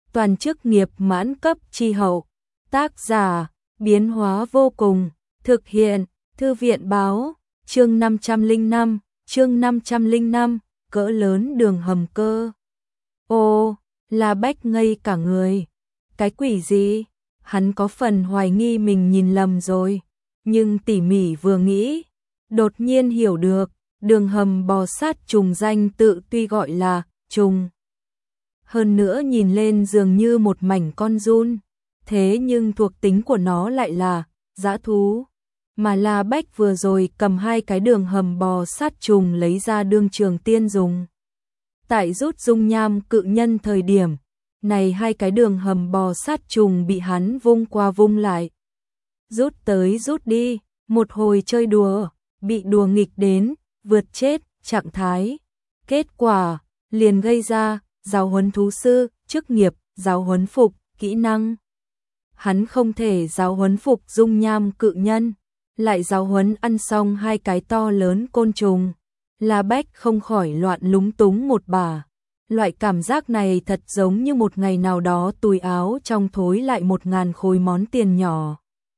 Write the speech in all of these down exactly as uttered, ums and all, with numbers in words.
toàn chức nghiệp mãn cấp chi hậu. Tác giả, biến hóa vô cùng, thực hiện, thư viện báo, chương năm trăm lẻ năm, chương năm trăm lẻ năm, cỡ lớn đường hầm cơ. Ô, La Bách ngây cả người. Cái quỷ gì? Hắn có phần hoài nghi mình nhìn lầm rồi, nhưng tỉ mỉ vừa nghĩ, đột nhiên hiểu được, đường hầm bò sát trùng danh tự tuy gọi là trùng. Hơn nữa nhìn lên dường như một mảnh con giun, thế nhưng thuộc tính của nó lại là dã thú. Mà La Bách vừa rồi cầm hai cái đường hầm bò sát trùng lấy ra đương trường tiên dùng. Tại rút dung nham cự nhân thời điểm, này hai cái đường hầm bò sát trùng bị hắn vung qua vung lại. Rút tới rút đi, một hồi chơi đùa, bị đùa nghịch đến, vượt chết, trạng thái. Kết quả, liền gây ra, giáo huấn thú sư, chức nghiệp, giáo huấn phục, kỹ năng. Hắn không thể giáo huấn phục dung nham cự nhân, lại giáo huấn ăn xong hai cái to lớn côn trùng. La Bách không khỏi loạn lúng túng một bà. Loại cảm giác này thật giống như một ngày nào đó túi áo trong thối lại một ngàn khối món tiền nhỏ.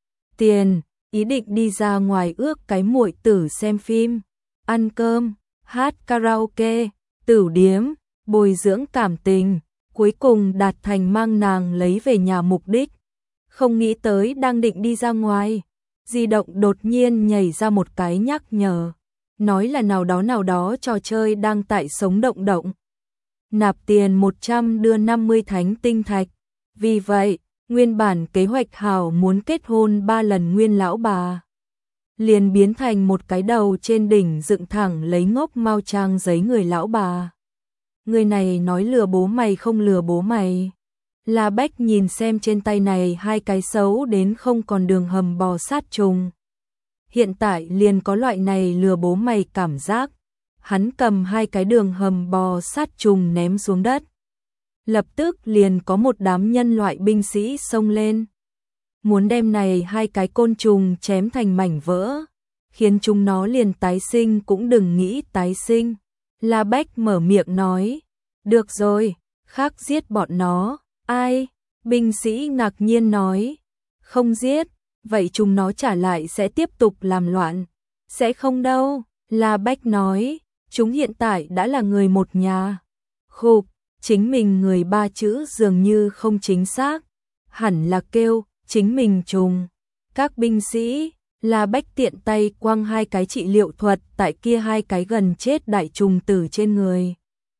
Tiền, ý định đi ra ngoài ước cái muội tử xem phim, ăn cơm, hát karaoke, tửu điếm, bồi dưỡng cảm tình, cuối cùng đạt thành mang nàng lấy về nhà mục đích. Không nghĩ tới đang định đi ra ngoài, di động đột nhiên nhảy ra một cái nhắc nhở, nói là nào đó nào đó trò chơi đang tại sống động động. Nạp tiền một trăm đưa năm mươi thánh tinh thạch. Vì vậy, nguyên bản kế hoạch hảo muốn kết hôn ba lần nguyên lão bà liền biến thành một cái đầu trên đỉnh dựng thẳng lấy ngốc mau trang giấy người lão bà. Người này nói lừa bố mày không lừa bố mày. La Bách nhìn xem trên tay này hai cái xấu đến không còn đường hầm bò sát trùng. Hiện tại liền có loại này lừa bố mày cảm giác. Hắn cầm hai cái đường hầm bò sát trùng ném xuống đất. Lập tức liền có một đám nhân loại binh sĩ xông lên. Muốn đem này hai cái côn trùng chém thành mảnh vỡ, khiến chúng nó liền tái sinh cũng đừng nghĩ tái sinh. La Bách mở miệng nói, được rồi, khác giết bọn nó. Ai? Binh sĩ ngạc nhiên nói, không giết, vậy chúng nó trả lại sẽ tiếp tục làm loạn. Sẽ không đâu, La Bách nói, chúng hiện tại đã là người một nhà. Khục, chính mình người ba chữ dường như không chính xác, hẳn là kêu, chính mình trùng. Các binh sĩ, La Bách tiện tay quăng hai cái trị liệu thuật tại kia hai cái gần chết đại trùng tử trên người.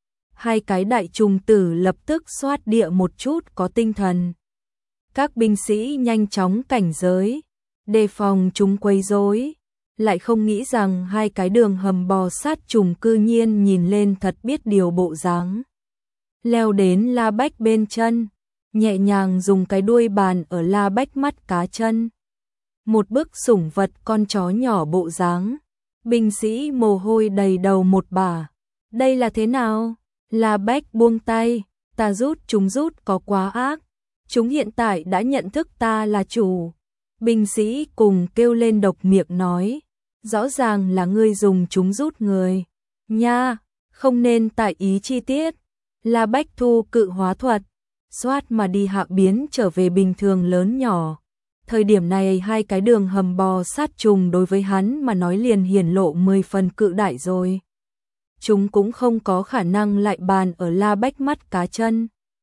Hai cái đại trùng tử lập tức xoát địa một chút có tinh thần. Các binh sĩ nhanh chóng cảnh giới, đề phòng chúng quấy rối, lại không nghĩ rằng hai cái đường hầm bò sát trùng cư nhiên nhìn lên thật biết điều bộ dáng. Leo đến La Bách bên chân, nhẹ nhàng dùng cái đuôi bàn ở La Bách mắt cá chân. Một bức sủng vật con chó nhỏ bộ dáng. Binh sĩ mồ hôi đầy đầu một bà. Đây là thế nào? La Bách buông tay, ta rút chúng rút có quá ác. Chúng hiện tại đã nhận thức ta là chủ. Binh sĩ cùng kêu lên độc miệng nói, rõ ràng là ngươi dùng chúng rút người. Nha, không nên tại ý chi tiết. La Bách thu cự hóa thuật, xoát mà đi hạ biến trở về bình thường lớn nhỏ. Thời điểm này hai cái đường hầm bò sát trùng đối với hắn mà nói liền hiển lộ mười phần cự đại rồi. Chúng cũng không có khả năng lại bàn ở La Bách mắt cá chân.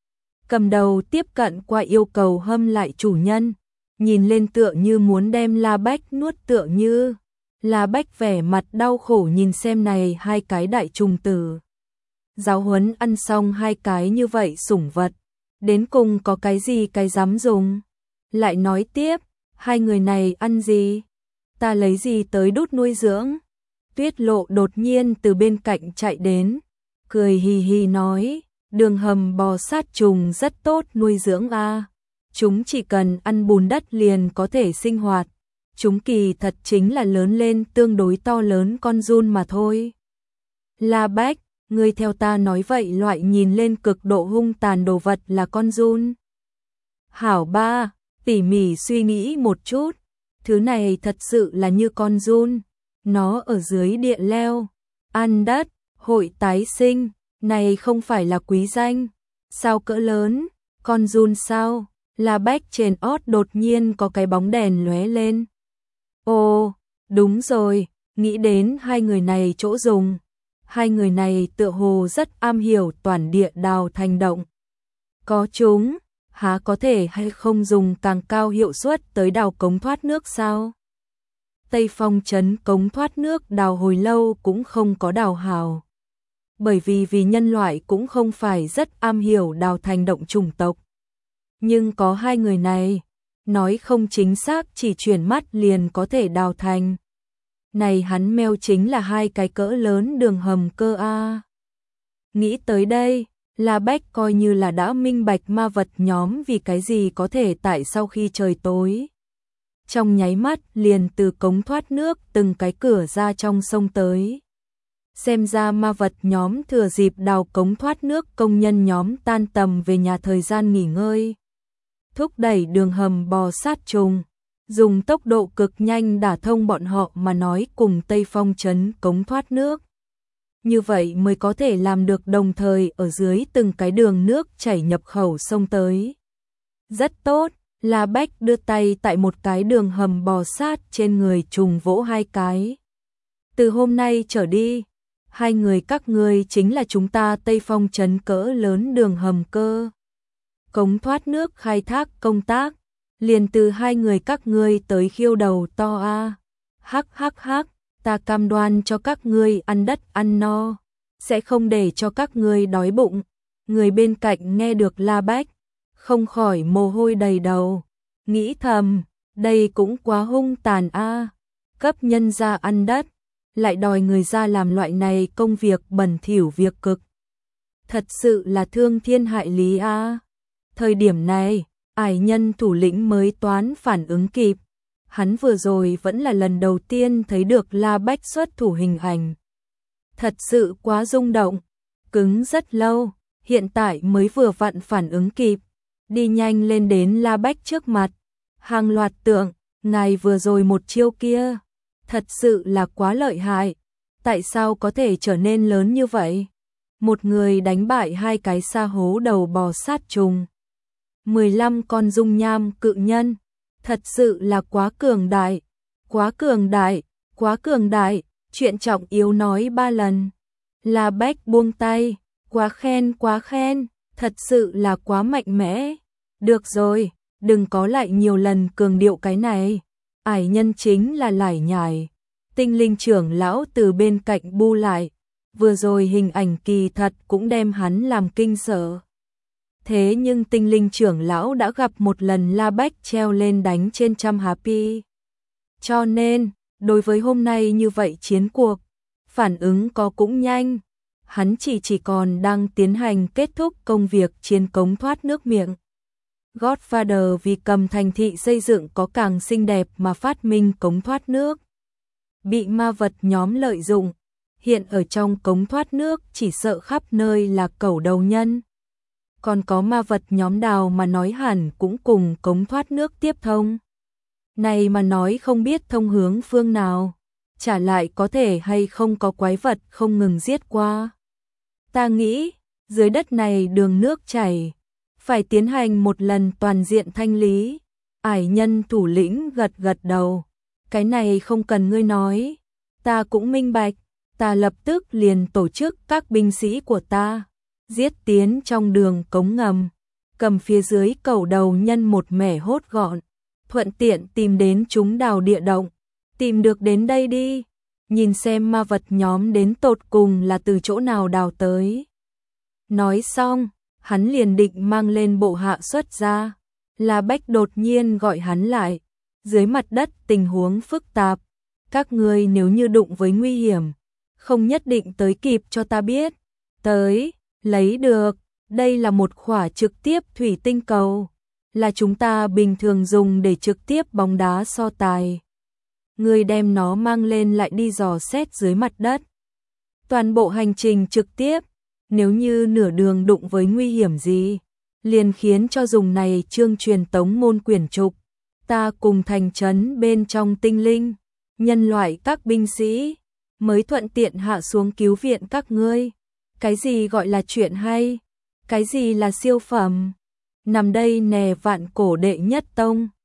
Cầm đầu tiếp cận qua yêu cầu hâm lại chủ nhân, nhìn lên tựa như muốn đem La Bách nuốt tựa như. La Bách vẻ mặt đau khổ nhìn xem này hai cái đại trùng tử. Giáo huấn ăn xong hai cái như vậy sủng vật, đến cùng có cái gì cái dám dùng. Lại nói tiếp, hai người này ăn gì? Ta lấy gì tới đút nuôi dưỡng? Tuyết Lộ đột nhiên từ bên cạnh chạy đến, cười hì hì nói, đường hầm bò sát trùng rất tốt nuôi dưỡng a. Chúng chỉ cần ăn bùn đất liền có thể sinh hoạt. Chúng kỳ thật chính là lớn lên tương đối to lớn con giun mà thôi. La Bách, ngươi theo ta nói vậy loại nhìn lên cực độ hung tàn đồ vật là con giun. Hảo ba, tỉ mỉ suy nghĩ một chút, thứ này thật sự là như con giun. Nó ở dưới địa leo, ăn đất, hội tái sinh, này không phải là quý danh. Sao cỡ lớn, Con run sao? La Bách trên ót đột nhiên có cái bóng đèn lóe lên. Ồ, đúng rồi, nghĩ đến hai người này chỗ dùng. Hai người này tựa hồ rất am hiểu toàn địa đào thành động. Có chúng, há có thể hay không dùng càng cao hiệu suất tới đào cống thoát nước sao? Tây Phong trấn cống thoát nước đào hồi lâu cũng không có đào hào. Bởi vì vì nhân loại cũng không phải rất am hiểu đào thành động chủng tộc. Nhưng có hai người này, nói không chính xác chỉ chuyển mắt liền có thể đào thành. Này hắn meo chính là hai cái cỡ lớn đường hầm cơ a. Nghĩ tới đây, La Bách coi như là đã minh bạch ma vật nhóm vì cái gì có thể tại sau khi trời tối. Trong nháy mắt liền từ cống thoát nước từng cái cửa ra trong sông tới. Xem ra ma vật nhóm thừa dịp đào cống thoát nước công nhân nhóm tan tầm về nhà thời gian nghỉ ngơi. Thúc đẩy đường hầm bò sát trùng, dùng tốc độ cực nhanh đả thông bọn họ mà nói cùng Tây Phong trấn cống thoát nước. Như vậy mới có thể làm được đồng thời ở dưới từng cái đường nước chảy nhập khẩu sông tới. Rất tốt, La Bách đưa tay tại một cái đường hầm bò sát trên người trùng vỗ hai cái. Từ hôm nay trở đi, hai người các ngươi chính là chúng ta Tây Phong trấn cỡ lớn đường hầm cơ. Cống thoát nước khai thác công tác, liền từ hai người các ngươi tới khiêu đầu to a. Hắc hắc hắc, ta cam đoan cho các ngươi ăn đất ăn no, sẽ không để cho các ngươi đói bụng. Người bên cạnh nghe được La Bách, không khỏi mồ hôi đầy đầu, nghĩ thầm, đây cũng quá hung tàn a, cấp nhân ra ăn đất, lại đòi người ra làm loại này công việc bẩn thỉu việc cực. Thật sự là thương thiên hại lý a. Thời điểm này, ải nhân thủ lĩnh mới toán phản ứng kịp. Hắn vừa rồi vẫn là lần đầu tiên thấy được La Bách xuất thủ hình ảnh. Thật sự quá rung động, cứng rất lâu, hiện tại mới vừa vặn phản ứng kịp. Đi nhanh lên đến La Bách trước mặt. Hàng loạt tượng, ngài vừa rồi một chiêu kia, thật sự là quá lợi hại. Tại sao có thể trở nên lớn như vậy? Một người đánh bại hai cái sa hố đầu bò sát trùng. mười lăm con dung nham cự nhân, thật sự là quá cường đại, quá cường đại, quá cường đại, chuyện trọng yếu nói ba lần. La Bách buông tay, quá khen quá khen, thật sự là quá mạnh mẽ. Được rồi, đừng có lại nhiều lần cường điệu cái này, ải nhân chính là lải nhải. Tinh linh trưởng lão từ bên cạnh bu lại, vừa rồi hình ảnh kỳ thật cũng đem hắn làm kinh sợ. Thế nhưng tinh linh trưởng lão đã gặp một lần La Bách treo lên đánh trên trăm happy. Cho nên, đối với hôm nay như vậy chiến cuộc, phản ứng có cũng nhanh. Hắn chỉ chỉ còn đang tiến hành kết thúc công việc trên cống thoát nước miệng. Godfather vì cầm thành thị xây dựng có càng xinh đẹp mà phát minh cống thoát nước. Bị ma vật nhóm lợi dụng, hiện ở trong cống thoát nước chỉ sợ khắp nơi là cẩu đầu nhân. Còn có ma vật nhóm đào mà nói hẳn cũng cùng cống thoát nước tiếp thông. Này mà nói không biết thông hướng phương nào, trả lại có thể hay không có quái vật không ngừng giết qua. Ta nghĩ, dưới đất này đường nước chảy, phải tiến hành một lần toàn diện thanh lý. Ải nhân thủ lĩnh gật gật đầu, cái này không cần ngươi nói, ta cũng minh bạch, ta lập tức liền tổ chức các binh sĩ của ta, giết tiến trong đường cống ngầm, cầm phía dưới cẩu đầu nhân một mẻ hốt gọn, thuận tiện tìm đến chúng đào địa động, tìm được đến đây đi, nhìn xem ma vật nhóm đến tột cùng là từ chỗ nào đào tới. Nói xong, hắn liền định mang lên bộ hạ xuất ra, La Bách đột nhiên gọi hắn lại, dưới mặt đất tình huống phức tạp, các ngươi nếu như đụng với nguy hiểm, không nhất định tới kịp cho ta biết, tới, lấy được, đây là một khỏa trực tiếp thủy tinh cầu, là chúng ta bình thường dùng để trực tiếp bóng đá so tài. Ngươi đem nó mang lên lại đi dò xét dưới mặt đất. Toàn bộ hành trình trực tiếp, nếu như nửa đường đụng với nguy hiểm gì, liền khiến cho dùng này chương truyền tống môn quyển trục, ta cùng thành trấn bên trong tinh linh, nhân loại các binh sĩ, mới thuận tiện hạ xuống cứu viện các ngươi. Cái gì gọi là chuyện hay? Cái gì là siêu phẩm? nằm đây nè vạn cổ đệ nhất tông.